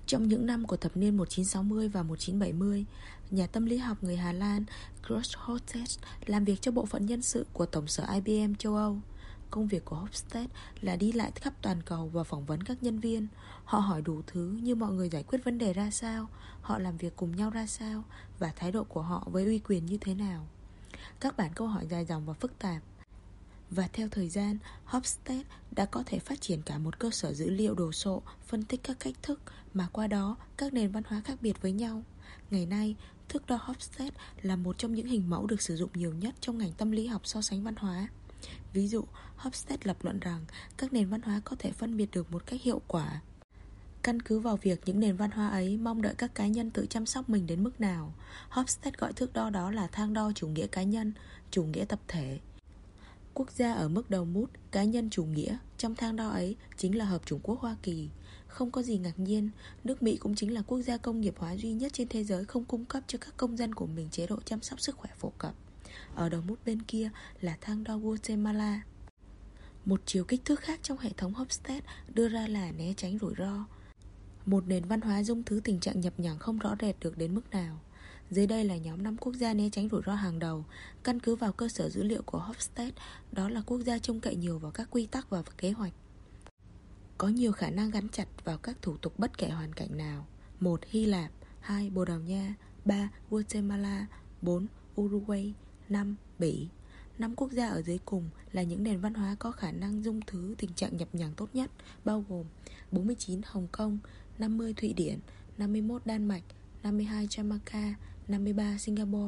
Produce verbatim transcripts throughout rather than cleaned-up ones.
Trong những năm của thập niên một nghìn chín trăm sáu mươi và một nghìn chín trăm bảy mươi, nhà tâm lý học người Hà Lan Klaus Hofstede làm việc cho bộ phận nhân sự của Tổng sở I B M châu Âu. Công việc của Hofstede là đi lại khắp toàn cầu và phỏng vấn các nhân viên. Họ hỏi đủ thứ như mọi người giải quyết vấn đề ra sao, họ làm việc cùng nhau ra sao, và thái độ của họ với uy quyền như thế nào. Các bản câu hỏi dài dòng và phức tạp. Và theo thời gian, Hofstede đã có thể phát triển cả một cơ sở dữ liệu đồ sộ, phân tích các cách thức mà qua đó các nền văn hóa khác biệt với nhau. Ngày nay, thước đo Hofstede là một trong những hình mẫu được sử dụng nhiều nhất trong ngành tâm lý học so sánh văn hóa. Ví dụ, Hofstede lập luận rằng các nền văn hóa có thể phân biệt được một cách hiệu quả căn cứ vào việc những nền văn hóa ấy mong đợi các cá nhân tự chăm sóc mình đến mức nào. Hofstede gọi thước đo đó là thang đo chủ nghĩa cá nhân, chủ nghĩa tập thể. Quốc gia ở mức đầu mút, cá nhân chủ nghĩa trong thang đo ấy chính là Hợp chủng quốc Hoa Kỳ. Không có gì ngạc nhiên, nước Mỹ cũng chính là quốc gia công nghiệp hóa duy nhất trên thế giới không cung cấp cho các công dân của mình chế độ chăm sóc sức khỏe phổ cập. Ở đầu mút bên kia là thang đo Guatemala. Một chiều kích thước khác trong hệ thống Hofstede đưa ra là né tránh rủi ro. Một nền văn hóa dung thứ tình trạng nhập nhằng không rõ rệt được đến mức nào. Dưới đây là nhóm năm quốc gia né tránh rủi ro hàng đầu, căn cứ vào cơ sở dữ liệu của Hofstede, đó là quốc gia trông cậy nhiều vào các quy tắc và kế hoạch, có nhiều khả năng gắn chặt vào các thủ tục bất kể hoàn cảnh nào. Một. Hy Lạp. Hai. Bồ Đào Nha. Ba. Guatemala. Bốn. Uruguay. Năm. Bỉ. Năm quốc gia ở dưới cùng là những nền văn hóa có khả năng dung thứ tình trạng nhập nhằng tốt nhất, bao gồm bốn mươi chín Hồng Kông, năm mươi Thụy Điển, năm mươi mốt Đan Mạch, năm mươi hai Jamaica, năm mươi ba Singapore.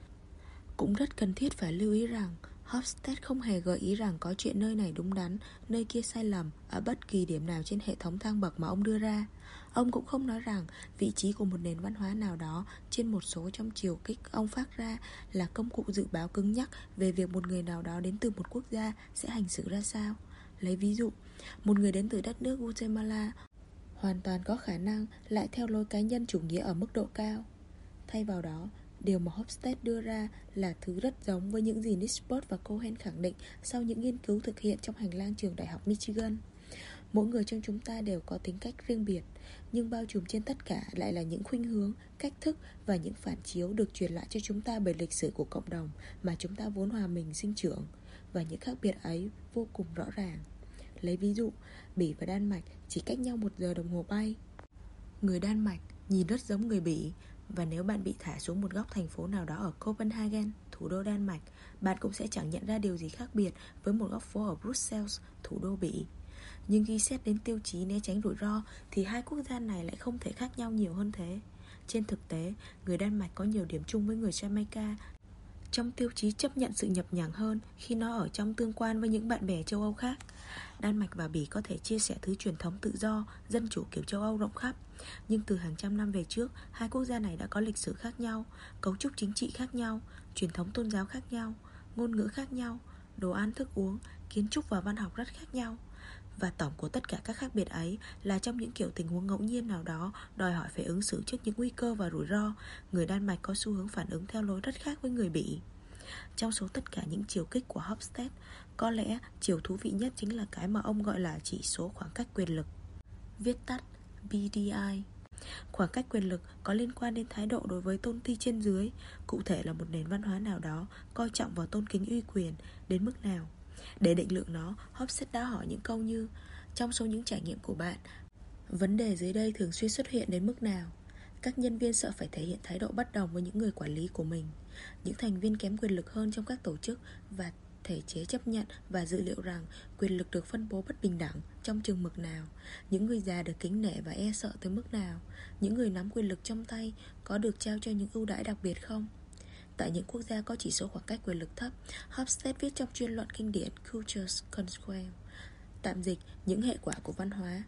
Cũng rất cần thiết phải lưu ý rằng Hofstede không hề gợi ý rằng có chuyện nơi này đúng đắn, nơi kia sai lầm ở bất kỳ điểm nào trên hệ thống thang bậc mà ông đưa ra. Ông cũng không nói rằng vị trí của một nền văn hóa nào đó trên một số trong chiều kích ông phát ra là công cụ dự báo cứng nhắc về việc một người nào đó đến từ một quốc gia sẽ hành xử ra sao. Lấy ví dụ, một người đến từ đất nước Guatemala hoàn toàn có khả năng lại theo lối cá nhân chủ nghĩa ở mức độ cao. Thay vào đó, điều mà Hofstede đưa ra là thứ rất giống với những gì Nisbet và Cohen khẳng định sau những nghiên cứu thực hiện trong hành lang trường Đại học Michigan. Mỗi người trong chúng ta đều có tính cách riêng biệt, nhưng bao trùm trên tất cả lại là những khuynh hướng, cách thức và những phản chiếu được truyền lại cho chúng ta bởi lịch sử của cộng đồng mà chúng ta vốn hòa mình sinh trưởng, và những khác biệt ấy vô cùng rõ ràng. Lấy ví dụ, Bỉ và Đan Mạch chỉ cách nhau một giờ đồng hồ bay. Người Đan Mạch nhìn rất giống người Bỉ, và nếu bạn bị thả xuống một góc thành phố nào đó ở Copenhagen, thủ đô Đan Mạch, bạn cũng sẽ chẳng nhận ra điều gì khác biệt với một góc phố ở Brussels, thủ đô Bỉ. Nhưng khi xét đến tiêu chí né tránh rủi ro thì hai quốc gia này lại không thể khác nhau nhiều hơn thế. Trên thực tế, người Đan Mạch có nhiều điểm chung với người Jamaica trong tiêu chí chấp nhận sự nhập nhằng hơn khi nó ở trong tương quan với những bạn bè châu Âu khác. Đan Mạch và Bỉ có thể chia sẻ thứ truyền thống tự do, dân chủ kiểu châu Âu rộng khắp. Nhưng từ hàng trăm năm về trước, hai quốc gia này đã có lịch sử khác nhau, cấu trúc chính trị khác nhau, truyền thống tôn giáo khác nhau, ngôn ngữ khác nhau, đồ ăn thức uống, kiến trúc và văn học rất khác nhau. Và tổng của tất cả các khác biệt ấy là trong những kiểu tình huống ngẫu nhiên nào đó đòi hỏi phải ứng xử trước những nguy cơ và rủi ro, người Đan Mạch có xu hướng phản ứng theo lối rất khác với người Bỉ. Trong số tất cả những chiều kích của Hofstede, có lẽ chiều thú vị nhất chính là cái mà ông gọi là chỉ số khoảng cách quyền lực, viết tắt B D I. Khoảng cách quyền lực có liên quan đến thái độ đối với tôn ti trên dưới, cụ thể là một nền văn hóa nào đó coi trọng và tôn kính uy quyền đến mức nào. Để định lượng nó, Hofstede đã hỏi những câu như: trong số những trải nghiệm của bạn, vấn đề dưới đây thường xuyên xuất hiện đến mức nào? Các nhân viên sợ phải thể hiện thái độ bất đồng với những người quản lý của mình. Những thành viên kém quyền lực hơn trong các tổ chức và thể chế chấp nhận và dự liệu rằng quyền lực được phân bố bất bình đẳng trong chừng mực nào. Những người già được kính nể và e sợ tới mức nào. Những người nắm quyền lực trong tay có được trao cho những ưu đãi đặc biệt không? Tại những quốc gia có chỉ số khoảng cách quyền lực thấp, Hofstede viết trong chuyên luận kinh điển Culture's Consequences, tạm dịch những hệ quả của văn hóa: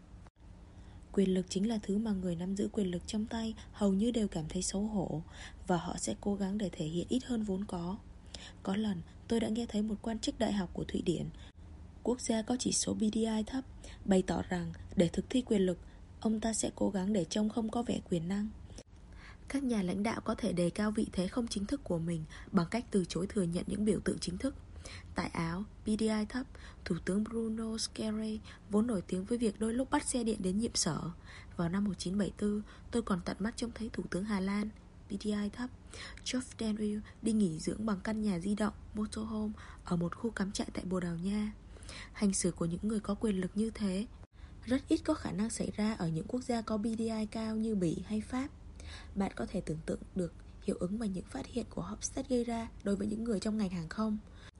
quyền lực chính là thứ mà người nắm giữ quyền lực trong tay hầu như đều cảm thấy xấu hổ, và họ sẽ cố gắng để thể hiện ít hơn vốn có. Có lần tôi đã nghe thấy một quan chức đại học của Thụy Điển, quốc gia có chỉ số B D I thấp, bày tỏ rằng để thực thi quyền lực, ông ta sẽ cố gắng để trông không có vẻ quyền năng. Các nhà lãnh đạo có thể đề cao vị thế không chính thức của mình bằng cách từ chối thừa nhận những biểu tượng chính thức. Tại Áo, pê đê i thấp, Thủ tướng Bruno Scherrer vốn nổi tiếng với việc đôi lúc bắt xe điện đến nhiệm sở. Vào năm một nghìn chín trăm bảy mươi tư, tôi còn tận mắt trông thấy Thủ tướng Hà Lan, pê đê i thấp, Geoff Daniel đi nghỉ dưỡng bằng căn nhà di động motorhome ở một khu cắm trại tại Bồ Đào Nha. Hành xử của những người có quyền lực như thế rất ít có khả năng xảy ra ở những quốc gia có pê đê i cao như Bỉ hay Pháp. Bạn có thể tưởng tượng được hiệu ứng mà những phát hiện của Hofstede gây ra đối với những người trong ngành hàng không.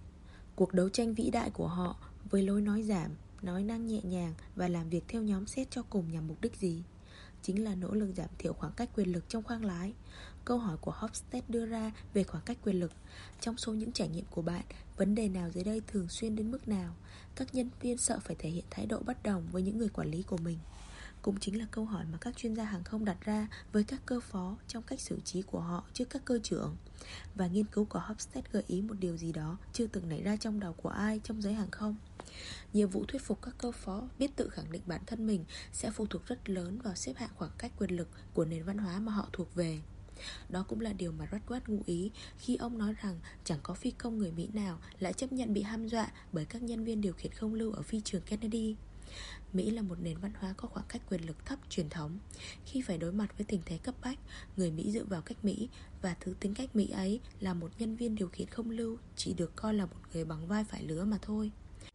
Cuộc đấu tranh vĩ đại của họ với lối nói giảm, nói năng nhẹ nhàng và làm việc theo nhóm xét cho cùng nhằm mục đích gì? Chính là nỗ lực giảm thiểu khoảng cách quyền lực trong khoang lái. Câu hỏi của Hofstede đưa ra về khoảng cách quyền lực. Trong số những trải nghiệm của bạn, vấn đề nào dưới đây thường xuyên đến mức nào? Các nhân viên sợ phải thể hiện thái độ bất đồng với những người quản lý của mình. Cũng chính là câu hỏi mà các chuyên gia hàng không đặt ra với các cơ phó trong cách xử trí của họ trước các cơ trưởng. Và nghiên cứu của Hofstede gợi ý một điều gì đó chưa từng nảy ra trong đầu của ai trong giới hàng không. Nhiệm vụ thuyết phục các cơ phó biết tự khẳng định bản thân mình sẽ phụ thuộc rất lớn vào xếp hạng khoảng cách quyền lực của nền văn hóa mà họ thuộc về. Đó cũng là điều mà Redwood ngụ ý khi ông nói rằng chẳng có phi công người Mỹ nào lại chấp nhận bị hăm dọa bởi các nhân viên điều khiển không lưu ở phi trường Kennedy. Mỹ là một nền văn hóa có khoảng cách quyền lực thấp truyền thống. Khi phải đối mặt với tình thế cấp bách, người Mỹ dựa vào cách Mỹ, và thứ tính cách Mỹ ấy là một nhân viên điều khiển không lưu chỉ được coi là một người bằng vai phải lứa mà thôi.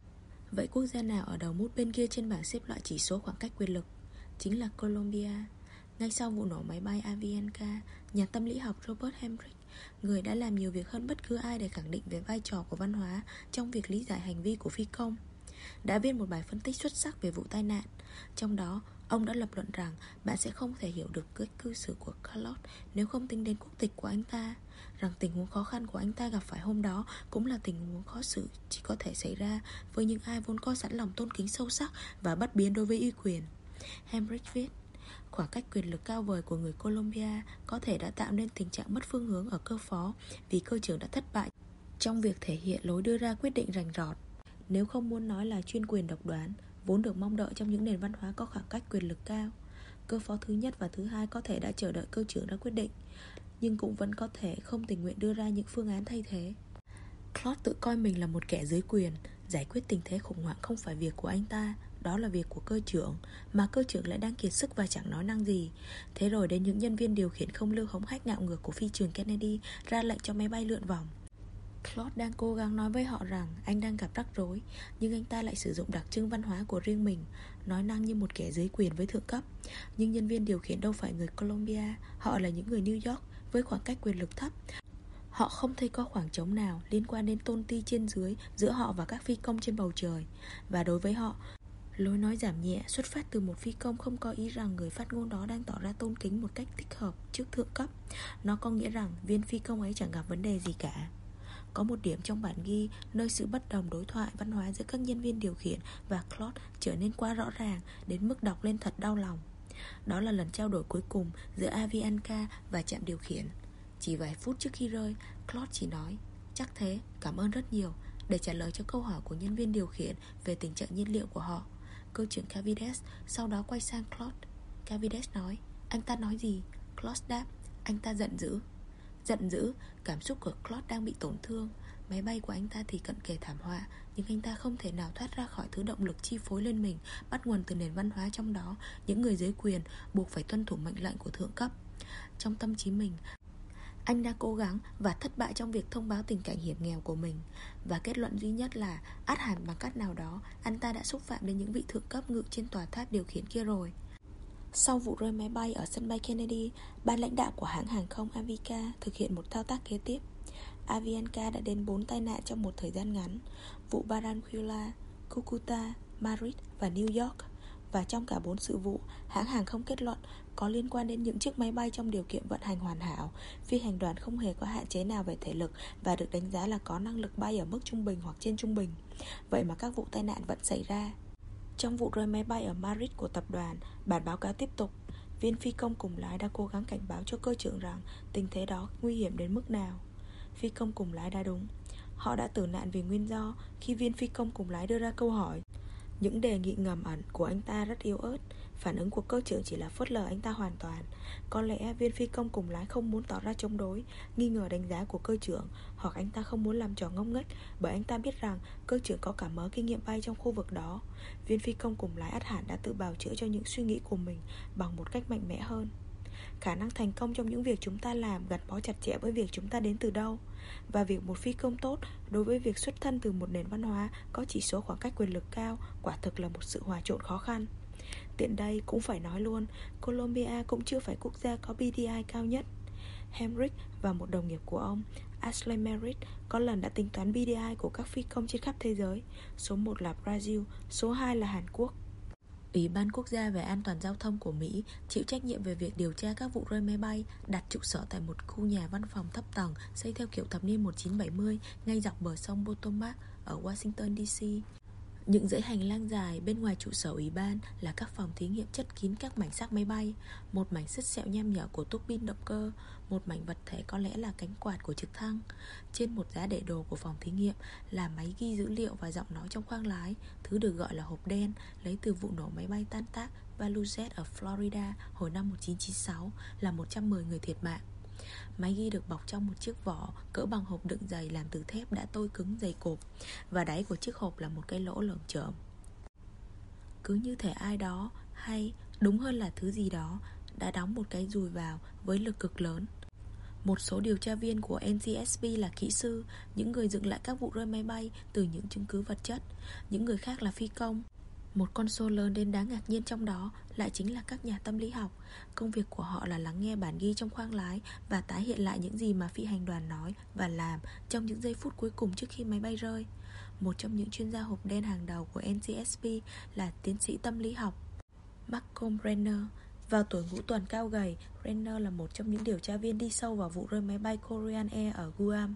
Vậy quốc gia nào ở đầu mút bên kia trên bảng xếp loại chỉ số khoảng cách quyền lực? Chính là Colombia. Ngay sau vụ nổ máy bay Avianca, nhà tâm lý học Robert Hembrick, người đã làm nhiều việc hơn bất cứ ai để khẳng định về vai trò của văn hóa trong việc lý giải hành vi của phi công, đã viết một bài phân tích xuất sắc về vụ tai nạn. Trong đó, ông đã lập luận rằng bạn sẽ không thể hiểu được cách cư xử của Carlos nếu không tính đến quốc tịch của anh ta, rằng tình huống khó khăn của anh ta gặp phải hôm đó cũng là tình huống khó xử chỉ có thể xảy ra với những ai vốn có sẵn lòng tôn kính sâu sắc và bất biến đối với uy quyền. Hembrick viết, khoảng cách quyền lực cao vời của người Colombia có thể đã tạo nên tình trạng mất phương hướng ở cơ phó vì cơ trưởng đã thất bại trong việc thể hiện lối đưa ra quyết định rành rọt, nếu không muốn nói là chuyên quyền độc đoán, vốn được mong đợi trong những nền văn hóa có khoảng cách quyền lực cao. Cơ phó thứ nhất và thứ hai có thể đã chờ đợi cơ trưởng ra quyết định, nhưng cũng vẫn có thể không tình nguyện đưa ra những phương án thay thế. Claude tự coi mình là một kẻ dưới quyền. Giải quyết tình thế khủng hoảng không phải việc của anh ta, đó là việc của cơ trưởng, mà cơ trưởng lại đang kiệt sức và chẳng nói năng gì. Thế rồi đến những nhân viên điều khiển không lưu hống hách ngạo ngược của phi trường Kennedy ra lệnh cho máy bay lượn vòng. Claude đang cố gắng nói với họ rằng anh đang gặp rắc rối, nhưng anh ta lại sử dụng đặc trưng văn hóa của riêng mình, nói năng như một kẻ dưới quyền với thượng cấp. Nhưng nhân viên điều khiển đâu phải người Colombia, họ là những người New York với khoảng cách quyền lực thấp. Họ không thấy có khoảng trống nào liên quan đến tôn ti trên dưới giữa họ và các phi công trên bầu trời. Và đối với họ, lối nói giảm nhẹ xuất phát từ một phi công không có ý rằng người phát ngôn đó đang tỏ ra tôn kính một cách thích hợp trước thượng cấp. Nó có nghĩa rằng viên phi công ấy chẳng gặp vấn đề gì cả. Có một điểm trong bản ghi nơi sự bất đồng đối thoại văn hóa giữa các nhân viên điều khiển và Claude trở nên quá rõ ràng đến mức đọc lên thật đau lòng. Đó là lần trao đổi cuối cùng giữa Avianca và trạm điều khiển. Chỉ vài phút trước khi rơi, Claude chỉ nói chắc thế, cảm ơn rất nhiều, để trả lời cho câu hỏi của nhân viên điều khiển về tình trạng nhiên liệu của họ. Cơ trưởng Cavides sau đó quay sang Claude. Cavides nói, anh ta nói gì? Claude đáp, anh ta giận dữ. Giận dữ, cảm xúc của Claude đang bị tổn thương. Máy bay của anh ta thì cận kề thảm họa, nhưng anh ta không thể nào thoát ra khỏi thứ động lực chi phối lên mình, bắt nguồn từ nền văn hóa trong đó những người dưới quyền buộc phải tuân thủ mệnh lệnh của thượng cấp. Trong tâm trí mình, anh đã cố gắng và thất bại trong việc thông báo tình cảnh hiểm nghèo của mình. Và kết luận duy nhất là ắt hẳn bằng cách nào đó anh ta đã xúc phạm đến những vị thượng cấp ngự trên tòa tháp điều khiển kia rồi. Sau vụ rơi máy bay ở sân bay Kennedy, ban lãnh đạo của hãng hàng không Avianca thực hiện một thao tác kế tiếp. Avianca đã đến bốn tai nạn trong một thời gian ngắn: vụ Barranquilla, Cucuta, Madrid và New York. Và trong cả bốn sự vụ, hãng hàng không kết luận có liên quan đến những chiếc máy bay trong điều kiện vận hành hoàn hảo. Phi hành đoàn không hề có hạn chế nào về thể lực và được đánh giá là có năng lực bay ở mức trung bình hoặc trên trung bình. Vậy mà các vụ tai nạn vẫn xảy ra. Trong vụ rơi máy bay ở Madrid của tập đoàn, bản báo cáo tiếp tục, viên phi công cùng lái đã cố gắng cảnh báo cho cơ trưởng rằng tình thế đó nguy hiểm đến mức nào. Phi công cùng lái đã đúng. Họ đã tử nạn vì nguyên do khi viên phi công cùng lái đưa ra câu hỏi. Những đề nghị ngầm ẩn của anh ta rất yếu ớt Phản ứng của cơ trưởng chỉ là phớt lờ anh ta hoàn toàn. Có lẽ viên phi công cùng lái không muốn tỏ ra chống đối, nghi ngờ đánh giá của cơ trưởng, hoặc anh ta không muốn làm trò ngông nghếch, bởi anh ta biết rằng cơ trưởng có cả mớ kinh nghiệm bay trong khu vực đó. Viên phi công cùng lái ắt hẳn đã tự bào chữa cho những suy nghĩ của mình bằng một cách mạnh mẽ hơn. Khả năng thành công trong những việc chúng ta làm gắn bó chặt chẽ với việc chúng ta đến từ đâu. Và việc một phi công tốt đối với việc xuất thân từ một nền văn hóa có chỉ số khoảng cách quyền lực cao quả thực là một sự hòa trộn khó khăn. Tiện đây cũng phải nói luôn, Colombia cũng chưa phải quốc gia có bê đê i cao nhất. Hemrick và một đồng nghiệp của ông, Ashley Merritt, có lần đã tính toán bê đê i của các phi công trên khắp thế giới. Số một là Brazil, số hai là Hàn Quốc. Ủy ban Quốc gia về An toàn Giao thông của Mỹ chịu trách nhiệm về việc điều tra các vụ rơi máy bay, đặt trụ sở tại một khu nhà văn phòng thấp tầng xây theo kiểu thập niên một nghìn chín trăm bảy mươi ngay dọc bờ sông Potomac ở Washington đê xê. Những dãy hành lang dài bên ngoài trụ sở ủy ban là các phòng thí nghiệm chất kín các mảnh xác máy bay, một mảnh sứt sẹo nham nhở của tuốc pin động cơ, một mảnh vật thể có lẽ là cánh quạt của trực thăng. Trên một giá để đồ của phòng thí nghiệm là máy ghi dữ liệu và giọng nói trong khoang lái, thứ được gọi là hộp đen, lấy từ vụ nổ máy bay tan tác Valujez ở Florida hồi năm một nghìn chín trăm chín mươi sáu, làm một trăm mười người thiệt mạng. Máy ghi được bọc trong một chiếc vỏ cỡ bằng hộp đựng giày làm từ thép đã tôi cứng dày cộp, và đáy của chiếc hộp là một cái lỗ lởm chởm. Cứ như thể ai đó, hay đúng hơn là thứ gì đó, đã đóng một cái dùi vào với lực cực lớn. Một số điều tra viên của en tê ét bê là kỹ sư, những người dựng lại các vụ rơi máy bay từ những chứng cứ vật chất. Những người khác là phi công. Một con số lớn đến đáng ngạc nhiên trong đó lại chính là các nhà tâm lý học. Công việc của họ là lắng nghe bản ghi trong khoang lái và tái hiện lại những gì mà phi hành đoàn nói và làm trong những giây phút cuối cùng trước khi máy bay rơi. Một trong những chuyên gia hộp đen hàng đầu của en tê ét bê là tiến sĩ tâm lý học Malcolm Renner. Vào tuổi ngũ tuần cao gầy, Renner là một trong những điều tra viên đi sâu vào vụ rơi máy bay Korean Air ở Guam.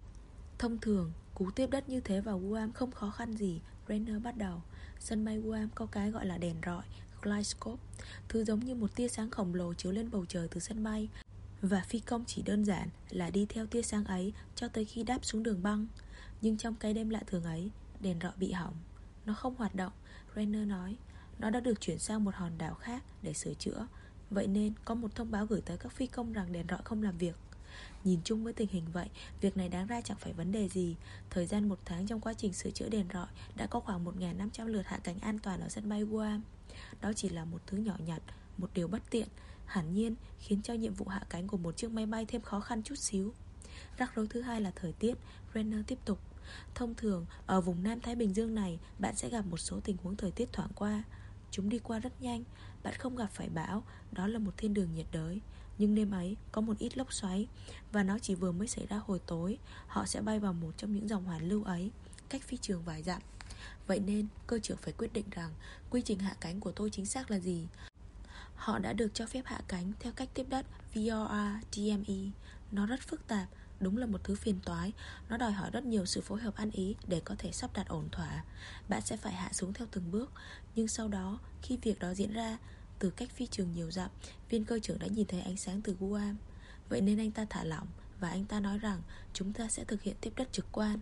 Thông thường, cú tiếp đất như thế vào Guam không khó khăn gì. Renner bắt đầu. Sân bay Guam có cái gọi là đèn rọi, Glidescope, thứ giống như một tia sáng khổng lồ chiếu lên bầu trời từ sân bay, và phi công chỉ đơn giản là đi theo tia sáng ấy cho tới khi đáp xuống đường băng. Nhưng trong cái đêm lạ thường ấy, đèn rọi bị hỏng. Nó không hoạt động, Renner nói. Nó đã được chuyển sang một hòn đảo khác để sửa chữa. Vậy nên có một thông báo gửi tới các phi công rằng đèn rọi không làm việc. Nhìn chung với tình hình vậy, việc này đáng ra chẳng phải vấn đề gì. Thời gian một tháng trong quá trình sửa chữa đèn rọi, đã có khoảng một nghìn năm trăm lượt hạ cánh an toàn ở sân bay Guam. Đó chỉ là một thứ nhỏ nhặt, một điều bất tiện, hẳn nhiên khiến cho nhiệm vụ hạ cánh của một chiếc máy bay thêm khó khăn chút xíu. Rắc rối thứ hai là thời tiết. Renner tiếp tục. Thông thường, ở vùng Nam Thái Bình Dương này, bạn sẽ gặp một số tình huống thời tiết thoảng qua. Chúng đi qua rất nhanh. Bạn không gặp phải bão, đó là một thiên đường nhiệt đới. Nhưng đêm ấy có một ít lốc xoáy, và nó chỉ vừa mới xảy ra hồi tối. Họ sẽ bay vào một trong những dòng hoàn lưu ấy, cách phi trường vài dặm. Vậy nên cơ trưởng phải quyết định rằng quy trình hạ cánh của tôi chính xác là gì. Họ đã được cho phép hạ cánh theo cách tiếp đất vê o rờ đê em e. Nó rất phức tạp, đúng là một thứ phiền toái. Nó đòi hỏi rất nhiều sự phối hợp ăn ý để có thể sắp đặt ổn thỏa. Bạn sẽ phải hạ xuống theo từng bước. Nhưng sau đó, khi việc đó diễn ra, từ cách phi trường nhiều dặm, viên cơ trưởng đã nhìn thấy ánh sáng từ Guam. Vậy nên anh ta thả lỏng, và anh ta nói rằng chúng ta sẽ thực hiện tiếp đất trực quan.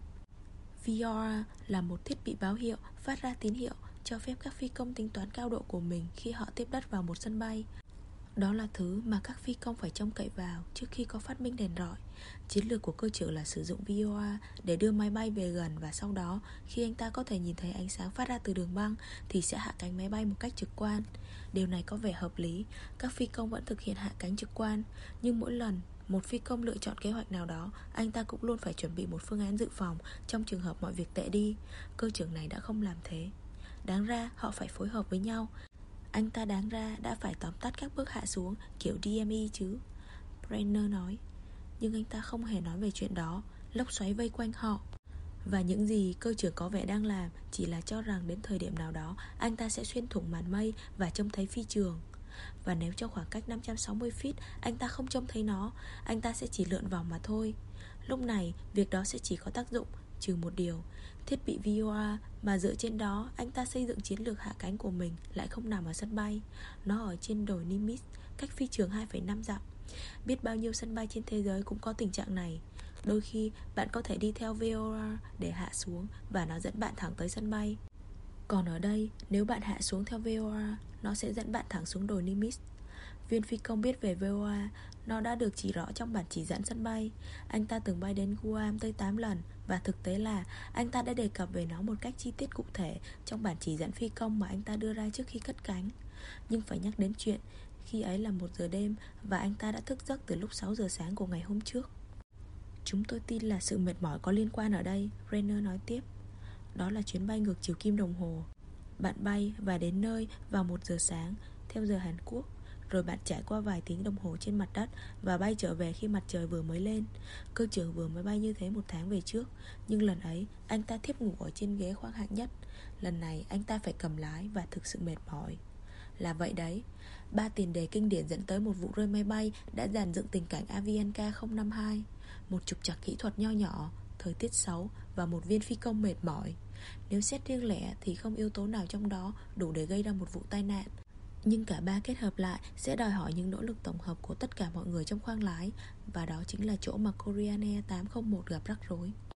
vê o rờ là một thiết bị báo hiệu phát ra tín hiệu cho phép các phi công tính toán cao độ của mình khi họ tiếp đất vào một sân bay. Đó là thứ mà các phi công phải trông cậy vào trước khi có phát minh đèn rọi. Chiến lược của cơ trưởng là sử dụng vê o rờ để đưa máy bay về gần, và sau đó, khi anh ta có thể nhìn thấy ánh sáng phát ra từ đường băng, thì sẽ hạ cánh máy bay một cách trực quan. Điều này có vẻ hợp lý. Các phi công vẫn thực hiện hạ cánh trực quan, nhưng mỗi lần một phi công lựa chọn kế hoạch nào đó, anh ta cũng luôn phải chuẩn bị một phương án dự phòng trong trường hợp mọi việc tệ đi. Cơ trưởng này đã không làm thế. Đáng ra họ phải phối hợp với nhau. Anh ta đáng ra đã phải tóm tắt các bước hạ xuống kiểu đê em e chứ, Brenner nói. Nhưng anh ta không hề nói về chuyện đó. Lốc xoáy vây quanh họ, và những gì cơ trưởng có vẻ đang làm chỉ là cho rằng đến thời điểm nào đó anh ta sẽ xuyên thủng màn mây và trông thấy phi trường. Và nếu trong khoảng cách năm trăm sáu mươi feet anh ta không trông thấy nó, anh ta sẽ chỉ lượn vòng mà thôi. Lúc này việc đó sẽ chỉ có tác dụng, trừ một điều. Thiết bị vê o rờ mà dựa trên đó anh ta xây dựng chiến lược hạ cánh của mình lại không nằm ở sân bay. Nó ở trên đồi Nimitz, cách phi trường hai phẩy năm dặm. Biết bao nhiêu sân bay trên thế giới cũng có tình trạng này. Đôi khi bạn có thể đi theo vê o rờ để hạ xuống, và nó dẫn bạn thẳng tới sân bay. Còn ở đây, nếu bạn hạ xuống theo vê o a, nó sẽ dẫn bạn thẳng xuống đồi Nimitz. Viên phi công biết về vê o a, nó đã được chỉ rõ trong bản chỉ dẫn sân bay. Anh ta từng bay đến Guam tới tám lần, và thực tế là anh ta đã đề cập về nó một cách chi tiết cụ thể trong bản chỉ dẫn phi công mà anh ta đưa ra trước khi cất cánh. Nhưng phải nhắc đến chuyện khi ấy là một giờ đêm, và anh ta đã thức giấc từ lúc sáu giờ sáng của ngày hôm trước. Chúng tôi tin là sự mệt mỏi có liên quan ở đây, Renner nói tiếp. Đó là chuyến bay ngược chiều kim đồng hồ. Bạn bay và đến nơi vào một giờ sáng theo giờ Hàn Quốc. Rồi bạn trải qua vài tiếng đồng hồ trên mặt đất và bay trở về khi mặt trời vừa mới lên. Cơ trưởng vừa mới bay như thế một tháng về trước, nhưng lần ấy anh ta thiếp ngủ ở trên ghế khoang hạng nhất. Lần này anh ta phải cầm lái và thực sự mệt mỏi. Là vậy đấy, ba tiền đề kinh điển dẫn tới một vụ rơi máy bay đã dàn dựng tình cảnh Avianca không năm hai. Một trục trặc kỹ thuật nho nhỏ, thời tiết xấu và một viên phi công mệt mỏi. Nếu xét riêng lẻ thì không yếu tố nào trong đó đủ để gây ra một vụ tai nạn. Nhưng cả ba kết hợp lại sẽ đòi hỏi những nỗ lực tổng hợp của tất cả mọi người trong khoang lái. Và đó chính là chỗ mà Korean Air tám không một gặp rắc rối.